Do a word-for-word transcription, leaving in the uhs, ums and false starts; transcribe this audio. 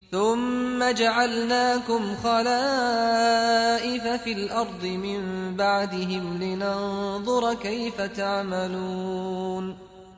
ثم جعلناكم خلائف في الأرض من بعدهم لننظر كيف تعملون